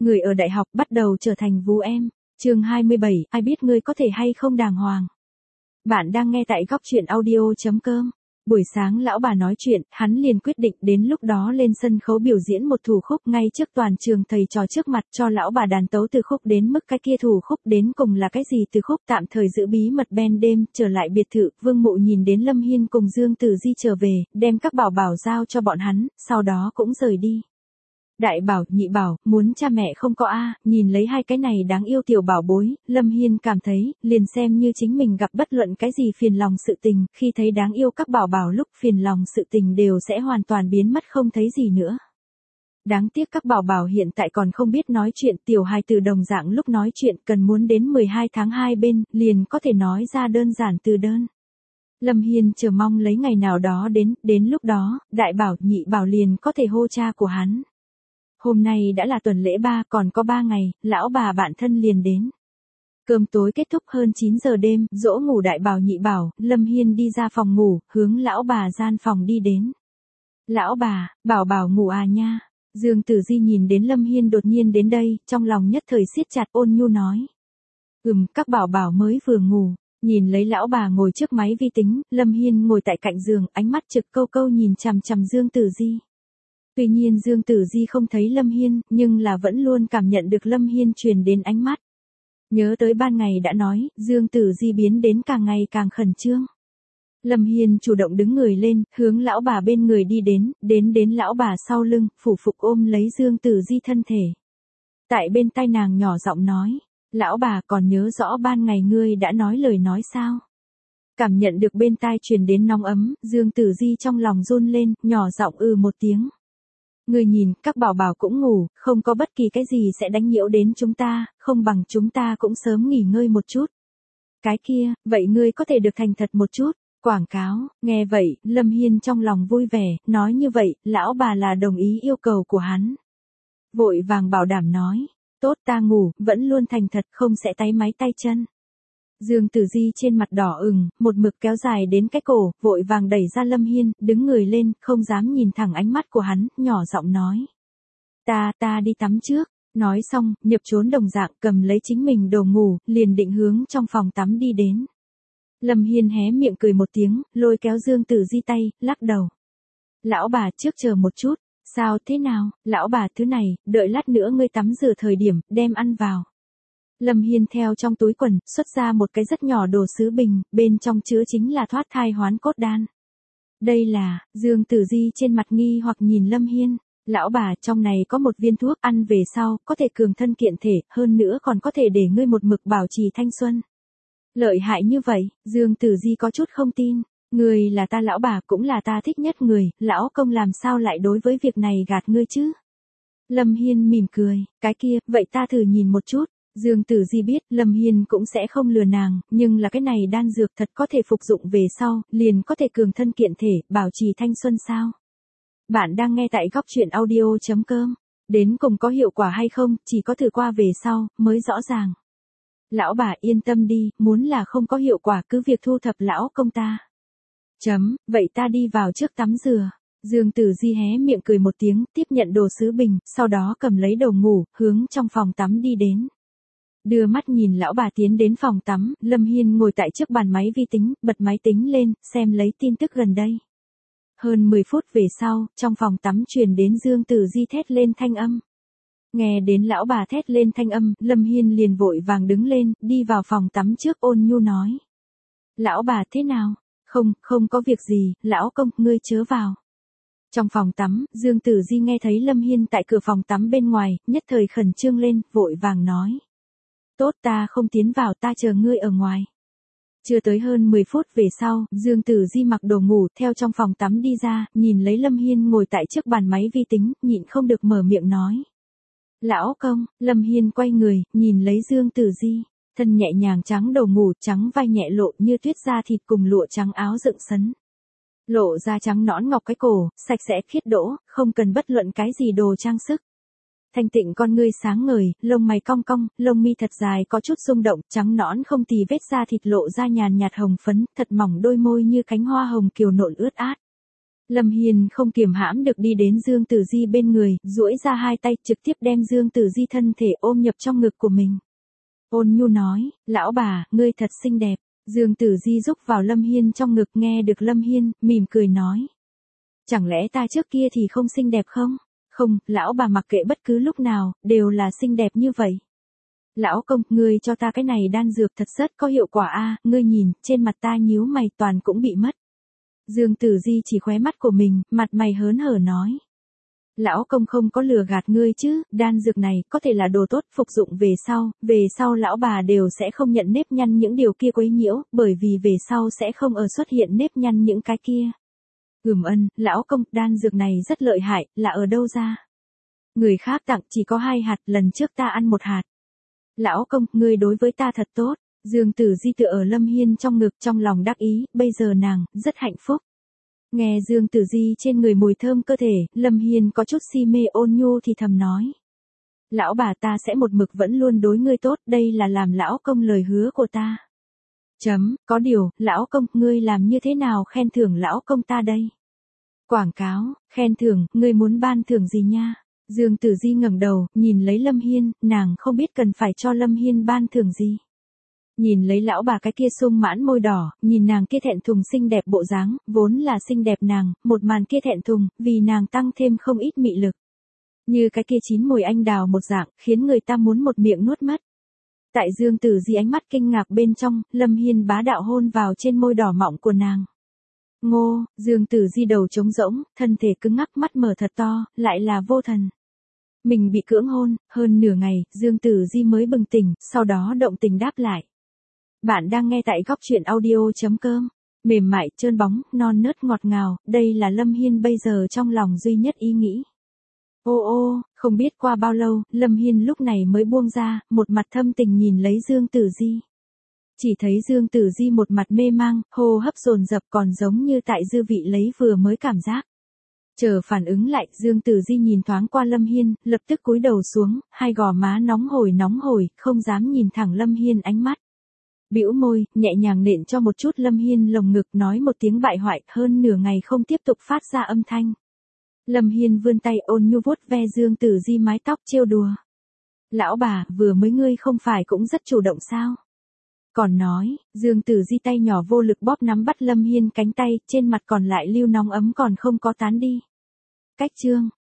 người ở đại học bắt đầu trở thành vú em. Chương 27, ai biết ngươi có thể hay không đàng hoàng. Bạn đang nghe tại góc truyện audio.com. Buổi sáng lão bà nói chuyện, hắn liền quyết định đến lúc đó lên sân khấu biểu diễn một thủ khúc ngay trước toàn trường thầy trò trước mặt cho lão bà đàn tấu từ khúc đến mức cái kia thủ khúc đến cùng là cái gì từ khúc tạm thời giữ bí mật ban đêm, trở lại biệt thự, Vương Mụ nhìn đến Lâm Hiên cùng Dương Tử Di trở về, đem các bảo bảo giao cho bọn hắn, sau đó cũng rời đi. Đại bảo, nhị bảo, muốn cha mẹ không có a, nhìn lấy hai cái này đáng yêu tiểu bảo bối, Lâm Hiên cảm thấy, liền xem như chính mình gặp bất luận cái gì phiền lòng sự tình, khi thấy đáng yêu các bảo bảo lúc phiền lòng sự tình đều sẽ hoàn toàn biến mất không thấy gì nữa. Đáng tiếc các bảo bảo hiện tại còn không biết nói chuyện, tiểu hài từ đồng dạng lúc nói chuyện cần muốn đến 12 tháng 2 bên, liền có thể nói ra đơn giản từ đơn. Lâm Hiên chờ mong lấy ngày nào đó đến lúc đó, đại bảo, nhị bảo liền có thể hô cha của hắn. Hôm nay đã là tuần lễ 3, còn có 3 ngày, lão bà bạn thân liền đến. Cơm tối kết thúc hơn 9 giờ đêm, dỗ ngủ đại bảo nhị bảo, Lâm Hiên đi ra phòng ngủ, hướng lão bà gian phòng đi đến. Lão bà, bảo bảo ngủ à nha. Dương Tử Di nhìn đến Lâm Hiên đột nhiên đến đây, trong lòng nhất thời siết chặt, ôn nhu nói. Các bảo bảo mới vừa ngủ. Nhìn lấy lão bà ngồi trước máy vi tính, Lâm Hiên ngồi tại cạnh giường, ánh mắt trực câu câu nhìn chằm chằm Dương Tử Di. Tuy nhiên Dương Tử Di không thấy Lâm Hiên, nhưng là vẫn luôn cảm nhận được Lâm Hiên truyền đến ánh mắt. Nhớ tới ban ngày đã nói, Dương Tử Di biến đến càng ngày càng khẩn trương. Lâm Hiên chủ động đứng người lên, hướng lão bà bên người đi đến lão bà sau lưng, phủ phục ôm lấy Dương Tử Di thân thể. Tại bên tai nàng nhỏ giọng nói, lão bà còn nhớ rõ ban ngày ngươi đã nói lời nói sao? Cảm nhận được bên tai truyền đến nóng ấm, Dương Tử Di trong lòng run lên, nhỏ giọng một tiếng. Ngươi nhìn, các bảo bảo cũng ngủ, không có bất kỳ cái gì sẽ đánh nhiễu đến chúng ta, không bằng chúng ta cũng sớm nghỉ ngơi một chút. Cái kia, vậy ngươi có thể được thành thật một chút, quảng cáo, nghe vậy, Lâm Hiên trong lòng vui vẻ, nói như vậy, lão bà là đồng ý yêu cầu của hắn. Vội vàng bảo đảm nói, tốt ta ngủ, vẫn luôn thành thật không sẽ táy máy tay chân. Dương Tử Di trên mặt đỏ ửng, một mực kéo dài đến cái cổ, vội vàng đẩy ra Lâm Hiên, đứng người lên, không dám nhìn thẳng ánh mắt của hắn, nhỏ giọng nói. Ta đi tắm trước. Nói xong, nhập trốn đồng dạng cầm lấy chính mình đồ ngủ, liền định hướng trong phòng tắm đi đến. Lâm Hiên hé miệng cười một tiếng, lôi kéo Dương Tử Di tay, lắc đầu. Lão bà trước chờ một chút, sao thế nào, lão bà thứ này, đợi lát nữa ngươi tắm rửa thời điểm, đem ăn vào. Lâm Hiên theo trong túi quần, xuất ra một cái rất nhỏ đồ sứ bình, bên trong chứa chính là thoát thai hoán cốt đan. Đây là, Dương Tử Di trên mặt nghi hoặc nhìn Lâm Hiên, lão bà trong này có một viên thuốc ăn về sau, có thể cường thân kiện thể, hơn nữa còn có thể để ngươi một mực bảo trì thanh xuân. Lợi hại như vậy, Dương Tử Di có chút không tin, ngươi là ta lão bà cũng là ta thích nhất người, lão công làm sao lại đối với việc này gạt ngươi chứ? Lâm Hiên mỉm cười, cái kia, vậy ta thử nhìn một chút. Dương Tử Di biết Lâm Hiên cũng sẽ không lừa nàng, nhưng là cái này đan dược thật có thể phục dụng về sau, liền có thể cường thân kiện thể, bảo trì thanh xuân sao? Bạn đang nghe tại góc truyện audio.com. Đến cùng có hiệu quả hay không, chỉ có thử qua về sau, mới rõ ràng. Lão bà yên tâm đi, muốn là không có hiệu quả cứ việc thu thập lão công ta. Vậy ta đi vào trước tắm rửa. Dương Tử Di hé miệng cười một tiếng, tiếp nhận đồ sứ bình, sau đó cầm lấy đồ ngủ, hướng trong phòng tắm đi đến. Đưa mắt nhìn lão bà tiến đến phòng tắm, Lâm Hiên ngồi tại trước bàn máy vi tính, bật máy tính lên, xem lấy tin tức gần đây. Hơn 10 phút về sau, trong phòng tắm truyền đến Dương Tử Di thét lên thanh âm. Nghe đến lão bà thét lên thanh âm, Lâm Hiên liền vội vàng đứng lên, đi vào phòng tắm trước ôn nhu nói. Lão bà thế nào? Không có việc gì, lão công, ngươi chớ vào. Trong phòng tắm, Dương Tử Di nghe thấy Lâm Hiên tại cửa phòng tắm bên ngoài, nhất thời khẩn trương lên, vội vàng nói. Tốt ta không tiến vào ta chờ ngươi ở ngoài. Chưa tới hơn 10 phút về sau, Dương Tử Di mặc đồ ngủ theo trong phòng tắm đi ra, nhìn lấy Lâm Hiên ngồi tại trước bàn máy vi tính, nhịn không được mở miệng nói. Lão công, Lâm Hiên quay người, nhìn lấy Dương Tử Di, thân nhẹ nhàng trắng đầu ngủ, trắng vai nhẹ lộ như tuyết da thịt cùng lụa trắng áo dựng sấn. Lộ da trắng nõn ngọc cái cổ, sạch sẽ khiết đỗ, không cần bất luận cái gì đồ trang sức. Thanh tịnh con ngươi sáng ngời, lông mày cong cong, lông mi thật dài có chút rung động, trắng nõn không tì vết da thịt lộ ra nhàn nhạt hồng phấn, thật mỏng đôi môi như cánh hoa hồng kiều nộn ướt át. Lâm Hiên không kiềm hãm được đi đến Dương Tử Di bên người, duỗi ra hai tay trực tiếp đem Dương Tử Di thân thể ôm nhập trong ngực của mình. Ôn nhu nói, lão bà, ngươi thật xinh đẹp. Dương Tử Di rúc vào Lâm Hiên trong ngực, nghe được Lâm Hiên, mỉm cười nói. Chẳng lẽ ta trước kia thì không xinh đẹp không? Không, lão bà mặc kệ bất cứ lúc nào, đều là xinh đẹp như vậy. Lão công, ngươi cho ta cái này đan dược thật rất có hiệu quả a, ngươi nhìn, trên mặt ta nhíu mày toàn cũng bị mất. Dương Tử Di chỉ khóe mắt của mình, mặt mày hớn hở nói. Lão công không có lừa gạt ngươi chứ, đan dược này có thể là đồ tốt, phục dụng về sau lão bà đều sẽ không nhận nếp nhăn những điều kia quấy nhiễu, bởi vì về sau sẽ không xuất hiện nếp nhăn những cái kia. Lão công, đan dược này rất lợi hại, là ở đâu ra? Người khác tặng chỉ có 2 hạt, lần trước ta ăn 1 hạt. Lão công, ngươi đối với ta thật tốt. Dương Tử Di tựa ở Lâm Hiên trong ngực, trong lòng đắc ý, bây giờ nàng rất hạnh phúc. Nghe Dương Tử Di trên người mùi thơm cơ thể, Lâm Hiên có chút si mê, ôn nhu thì thầm nói. Lão bà, ta sẽ một mực vẫn luôn đối ngươi tốt, đây là làm lão công lời hứa của ta. Có điều, lão công, ngươi làm như thế nào khen thưởng lão công ta đây? Quảng cáo, khen thưởng, ngươi muốn ban thưởng gì nha? Dương Tử Di ngẩng đầu, nhìn lấy Lâm Hiên, nàng không biết cần phải cho Lâm Hiên ban thưởng gì. Nhìn lấy lão bà cái kia sung mãn môi đỏ, nhìn nàng kia thẹn thùng xinh đẹp bộ dáng, vốn là xinh đẹp nàng, một màn kia thẹn thùng, vì nàng tăng thêm không ít mị lực. Như cái kia chín mùi anh đào một dạng, khiến người ta muốn một miệng nuốt mất. Tại Dương Tử Di ánh mắt kinh ngạc bên trong, Lâm Hiên bá đạo hôn vào trên môi đỏ mọng của nàng. Ngô, Dương Tử Di đầu trống rỗng, thân thể cứng ngắc, mắt mở thật to, lại là vô thần. Mình bị cưỡng hôn, hơn nửa ngày, Dương Tử Di mới bừng tỉnh, sau đó động tình đáp lại. Bạn đang nghe tại góc truyện audio.com. Mềm mại, trơn bóng, non nớt ngọt ngào, đây là Lâm Hiên bây giờ trong lòng duy nhất ý nghĩ. Ô, không biết qua bao lâu, Lâm Hiên lúc này mới buông ra, một mặt thâm tình nhìn lấy Dương Tử Di. Chỉ thấy Dương Tử Di một mặt mê mang, hô hấp dồn dập, còn giống như tại dư vị lấy vừa mới cảm giác. Chờ phản ứng lại, Dương Tử Di nhìn thoáng qua Lâm Hiên, lập tức cúi đầu xuống, hai gò má nóng hổi, không dám nhìn thẳng Lâm Hiên ánh mắt. Bĩu môi, nhẹ nhàng nện cho một chút Lâm Hiên lồng ngực, nói một tiếng bại hoại, hơn nửa ngày không tiếp tục phát ra âm thanh. Lâm Hiên vươn tay ôn nhu vuốt ve Dương Tử Di mái tóc, trêu đùa. Lão bà, vừa mới ngươi không phải cũng rất chủ động sao? Còn nói, Dương Tử Di tay nhỏ vô lực bóp nắm bắt Lâm Hiên cánh tay, trên mặt còn lại lưu nóng ấm còn không có tán đi. Cách chương.